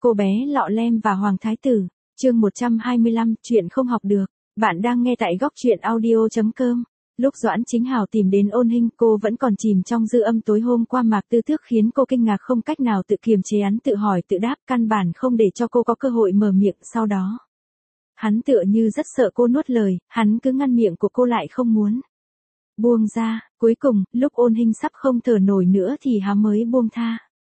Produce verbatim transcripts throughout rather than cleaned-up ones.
Cô bé lọ lem và Hoàng Thái Tử, chương một trăm hai mươi lăm, chuyện không học được. Bạn đang nghe tại góc truyện audio chấm com. Lúc Doãn Chính Hào tìm đến Ôn Hinh, cô vẫn còn chìm trong dư âm tối hôm qua Mạc Tư Tước khiến cô kinh ngạc không cách nào tự kiềm chế, hắn tự hỏi tự đáp, căn bản không để cho cô có cơ hội mở miệng. Sau đó, hắn tựa như rất sợ cô nuốt lời, hắn cứ ngăn miệng của cô lại không muốn buông ra. Cuối cùng, lúc Ôn Hinh sắp không thở nổi nữa thì hắn mới buông tha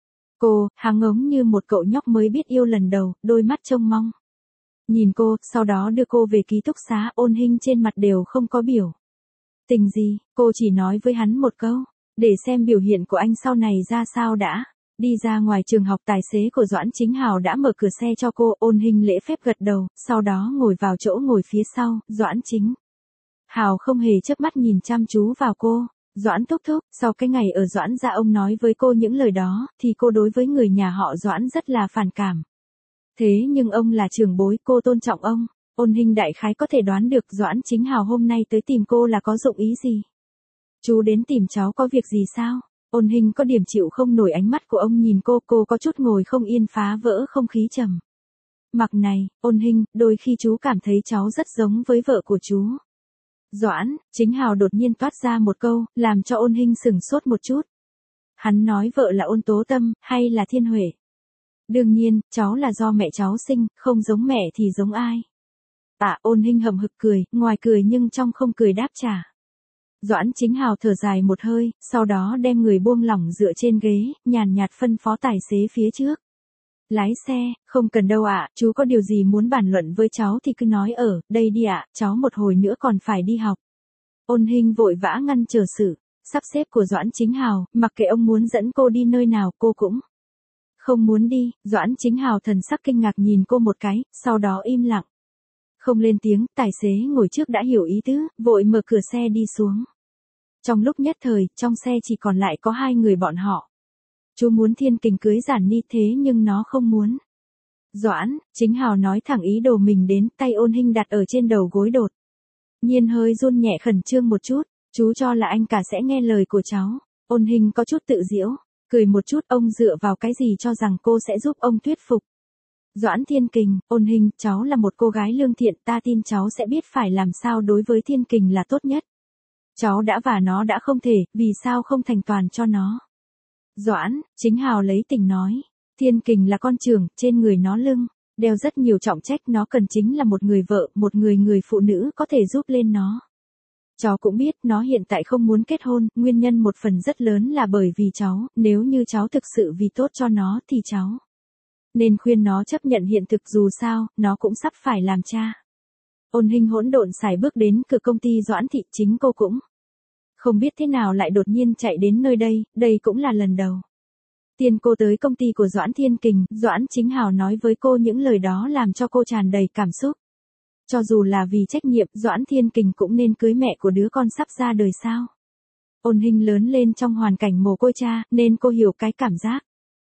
cô. Hắn ngống như một cậu nhóc mới biết yêu lần đầu, đôi mắt trông mong nhìn cô, sau đó đưa cô về ký túc xá. Ôn Hinh trên mặt đều không có biểu tình gì, cô chỉ nói với hắn một câu, để xem biểu hiện của anh sau này ra sao đã. Đi ra ngoài trường học, tài xế của Doãn Chính Hào đã mở cửa xe cho cô. Ôn Hinh lễ phép gật đầu, sau đó ngồi vào chỗ ngồi phía sau. Doãn Chính Hào không hề chớp mắt nhìn chăm chú vào cô. Doãn thúc thúc, sau cái ngày ở Doãn gia ông nói với cô những lời đó, thì cô đối với người nhà họ Doãn rất là phản cảm. Thế nhưng ông là trưởng bối, cô tôn trọng ông. Ôn Hinh đại khái có thể đoán được Doãn Chính Hào hôm nay tới tìm cô là có dụng ý gì. Chú đến tìm cháu có việc gì sao? Ôn Hinh có điểm chịu không nổi ánh mắt của ông nhìn cô, cô có chút ngồi không yên, phá vỡ không khí trầm mặc này. Ôn Hinh, đôi khi chú cảm thấy cháu rất giống với vợ của chú. Doãn Chính Hào đột nhiên toát ra một câu, làm cho Ôn Hinh sửng sốt một chút. Hắn nói vợ là Ôn Tố Tâm, hay là Thiên Huệ? Đương nhiên, cháu là do mẹ cháu sinh, không giống mẹ thì giống ai? À, Ôn Hinh hậm hực cười, ngoài cười nhưng trong không cười đáp trả. Doãn Chính Hào thở dài một hơi, sau đó đem người buông lỏng dựa trên ghế, nhàn nhạt phân phó tài xế phía trước. Lái xe, không cần đâu ạ, chú có điều gì muốn bàn luận với cháu thì cứ nói ở đây đi ạ, cháu một hồi nữa còn phải đi học. Ôn Hinh vội vã ngăn trở sự sắp xếp của Doãn Chính Hào, mặc kệ ông muốn dẫn cô đi nơi nào cô cũng không muốn đi. Doãn Chính Hào thần sắc kinh ngạc nhìn cô một cái, sau đó im lặng không lên tiếng. Tài xế ngồi trước đã hiểu ý tứ, vội mở cửa xe đi xuống. Trong lúc nhất thời, trong xe chỉ còn lại có hai người bọn họ. Chú muốn Thiên Kình cưới Giản Ni, thế nhưng nó không muốn. Doãn Chính Hào nói thẳng ý đồ mình đến, tay Ôn Hinh đặt ở trên đầu gối, đột nhiên hơi run nhẹ, khẩn trương một chút. Chú cho là anh cả sẽ nghe lời của cháu. Ôn Hinh có chút tự giễu, cười một chút. Ông dựa vào cái gì cho rằng cô sẽ giúp ông thuyết phục Doãn Thiên Kình? Ôn Hinh, cháu là một cô gái lương thiện, ta tin cháu sẽ biết phải làm sao đối với Thiên Kình là tốt nhất. Cháu đã và nó đã không thể, vì sao không thành toàn cho nó? Doãn Chính Hào lấy tình nói, Thiên Kình là con trưởng, trên người nó lưng đeo rất nhiều trọng trách, nó cần chính là một người vợ, một người người phụ nữ có thể giúp lên nó. Cháu cũng biết, nó hiện tại không muốn kết hôn, nguyên nhân một phần rất lớn là bởi vì cháu, nếu như cháu thực sự vì tốt cho nó thì cháu nên khuyên nó chấp nhận hiện thực, dù sao, nó cũng sắp phải làm cha. Ôn Hinh hỗn độn xài bước đến cửa công ty Doãn thị, chính cô cũng không biết thế nào lại đột nhiên chạy đến nơi đây, đây cũng là lần đầu tiên cô tới công ty của Doãn Thiên Kình. Doãn Chính Hào nói với cô những lời đó làm cho cô tràn đầy cảm xúc. Cho dù là vì trách nhiệm, Doãn Thiên Kình cũng nên cưới mẹ của đứa con sắp ra đời sao? Ôn Hinh lớn lên trong hoàn cảnh mồ côi cha, nên cô hiểu cái cảm giác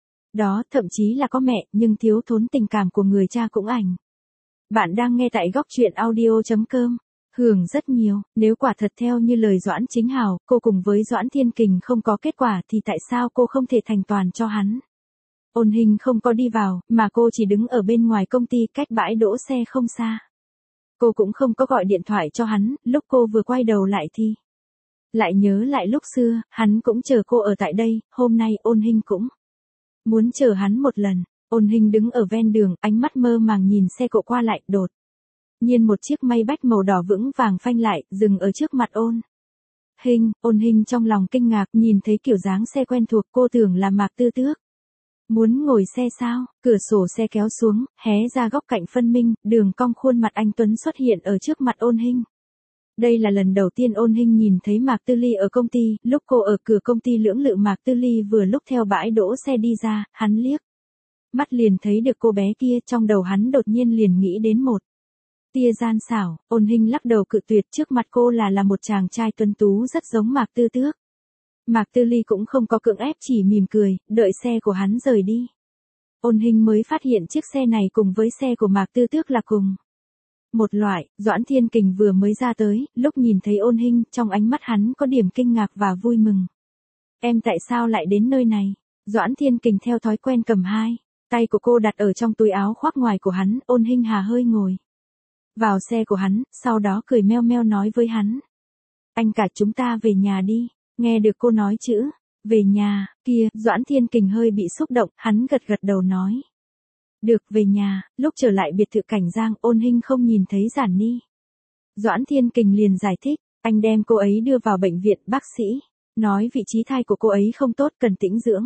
đó, thậm chí là có mẹ, nhưng thiếu thốn tình cảm của người cha cũng ảnh. Bạn đang nghe tại góc truyện audio chấm com. Hưởng rất nhiều, nếu quả thật theo như lời Doãn Chính Hào, cô cùng với Doãn Thiên Kình không có kết quả thì tại sao cô không thể thành toàn cho hắn? Ôn Hinh không có đi vào, mà cô chỉ đứng ở bên ngoài công ty, cách bãi đỗ xe không xa. Cô cũng không có gọi điện thoại cho hắn, lúc cô vừa quay đầu lại thì lại nhớ lại lúc xưa, hắn cũng chờ cô ở tại đây, hôm nay Ôn Hinh cũng muốn chờ hắn một lần. Ôn Hinh đứng ở ven đường, ánh mắt mơ màng nhìn xe cộ qua lại, đột nhiên một chiếc Maybach màu đỏ vững vàng phanh lại, dừng ở trước mặt Ôn Hinh. Ôn Hinh trong lòng kinh ngạc, nhìn thấy kiểu dáng xe quen thuộc, cô tưởng là Mạc Tư Tước muốn ngồi xe sao? Cửa sổ xe kéo xuống, hé ra góc cạnh phân minh, đường cong khuôn mặt anh tuấn xuất hiện ở trước mặt Ôn Hinh. Đây là lần đầu tiên Ôn Hinh nhìn thấy Mạc Tư Ly ở công ty, lúc cô ở cửa công ty lưỡng lự, Mạc Tư Ly vừa lúc theo bãi đỗ xe đi ra, hắn liếc mắt liền thấy được cô bé kia, trong đầu hắn đột nhiên liền nghĩ đến một tia gian xảo. Ôn Hinh lắc đầu cự tuyệt, trước mặt cô là là một chàng trai tuấn tú rất giống Mạc Tư Tước. Mạc Tư Ly cũng không có cưỡng ép, chỉ mỉm cười, đợi xe của hắn rời đi. Ôn Hinh mới phát hiện chiếc xe này cùng với xe của Mạc Tư Tước là cùng một loại. Doãn Thiên Kình vừa mới ra tới, lúc nhìn thấy Ôn Hinh, trong ánh mắt hắn có điểm kinh ngạc và vui mừng. Em tại sao lại đến nơi này? Doãn Thiên Kình theo thói quen cầm hai Tay của cô đặt ở trong túi áo khoác ngoài của hắn, Ôn Hinh Hà hơi ngồi vào xe của hắn, sau đó cười meo meo nói với hắn. Anh cả chúng ta về nhà đi, nghe được cô nói chữ, về nhà, kia, Doãn Thiên Kình hơi bị xúc động, hắn gật gật đầu nói. Được, về nhà, lúc trở lại biệt thự Cảnh Giang, Ôn Hinh không nhìn thấy Giản Ni. Doãn Thiên Kình liền giải thích, anh đem cô ấy đưa vào bệnh viện, bác sĩ nói vị trí thai của cô ấy không tốt, cần tĩnh dưỡng.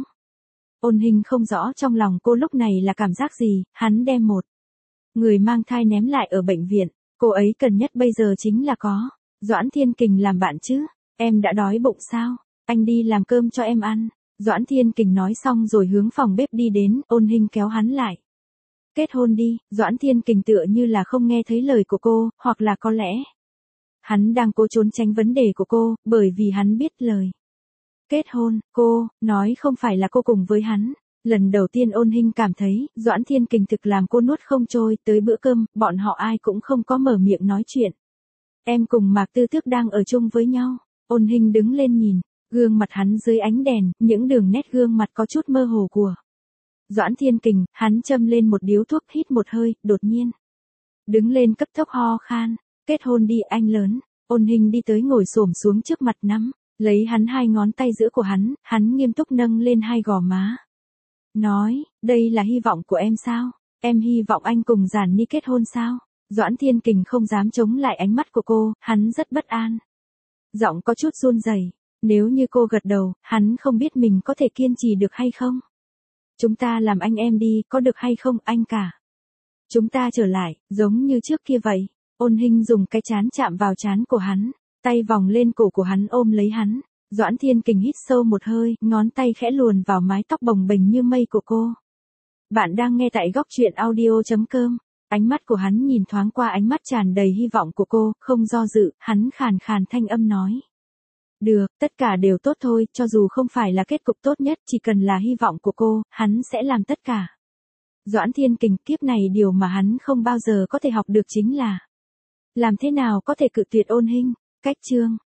Ôn Hinh không rõ trong lòng cô lúc này là cảm giác gì, hắn đem một người mang thai ném lại ở bệnh viện, cô ấy cần nhất bây giờ chính là có Doãn Thiên Kình làm bạn chứ, em đã đói bụng sao, anh đi làm cơm cho em ăn. Doãn Thiên Kình nói xong rồi hướng phòng bếp đi đến, Ôn Hinh kéo hắn lại. Kết hôn đi, Doãn Thiên Kình tựa như là không nghe thấy lời của cô, hoặc là có lẽ hắn đang cố trốn tránh vấn đề của cô, bởi vì hắn biết lời. Kết hôn, cô, nói không phải là cô cùng với hắn. Lần đầu tiên Ôn Hinh cảm thấy, Doãn Thiên Kình thực làm cô nuốt không trôi, tới bữa cơm, bọn họ ai cũng không có mở miệng nói chuyện. Em cùng Mạc Tư Tước đang ở chung với nhau. Ôn Hinh đứng lên nhìn, gương mặt hắn dưới ánh đèn, những đường nét gương mặt có chút mơ hồ của Doãn Thiên Kình, hắn châm lên một điếu thuốc, hít một hơi, đột nhiên đứng lên cấp tốc ho khan. Kết hôn đi anh lớn. Ôn Hinh đi tới ngồi xổm xuống trước mặt nắm lấy hắn hai ngón tay giữa của hắn, hắn nghiêm túc nâng lên hai gò má. Nói, đây là hy vọng của em sao? Em hy vọng anh cùng Giản Ni kết hôn sao? Doãn Thiên Kình không dám chống lại ánh mắt của cô, hắn rất bất an. Giọng có chút run rẩy. Nếu như cô gật đầu, hắn không biết mình có thể kiên trì được hay không. Chúng ta làm anh em đi, có được hay không anh cả? Chúng ta trở lại, giống như trước kia vậy. Ôn Hinh dùng cái trán chạm vào trán của hắn, tay vòng lên cổ của hắn ôm lấy hắn. Doãn Thiên Kình hít sâu một hơi, ngón tay khẽ luồn vào mái tóc bồng bềnh như mây của cô. Bạn đang nghe tại góc truyện audio chấm com. Ánh mắt của hắn nhìn thoáng qua ánh mắt tràn đầy hy vọng của cô, không do dự, hắn khàn khàn thanh âm nói. Được, tất cả đều tốt thôi, cho dù không phải là kết cục tốt nhất, chỉ cần là hy vọng của cô, hắn sẽ làm tất cả. Doãn Thiên Kình, kiếp này điều mà hắn không bao giờ có thể học được chính là làm thế nào có thể cự tuyệt Ôn Hinh. Cách chương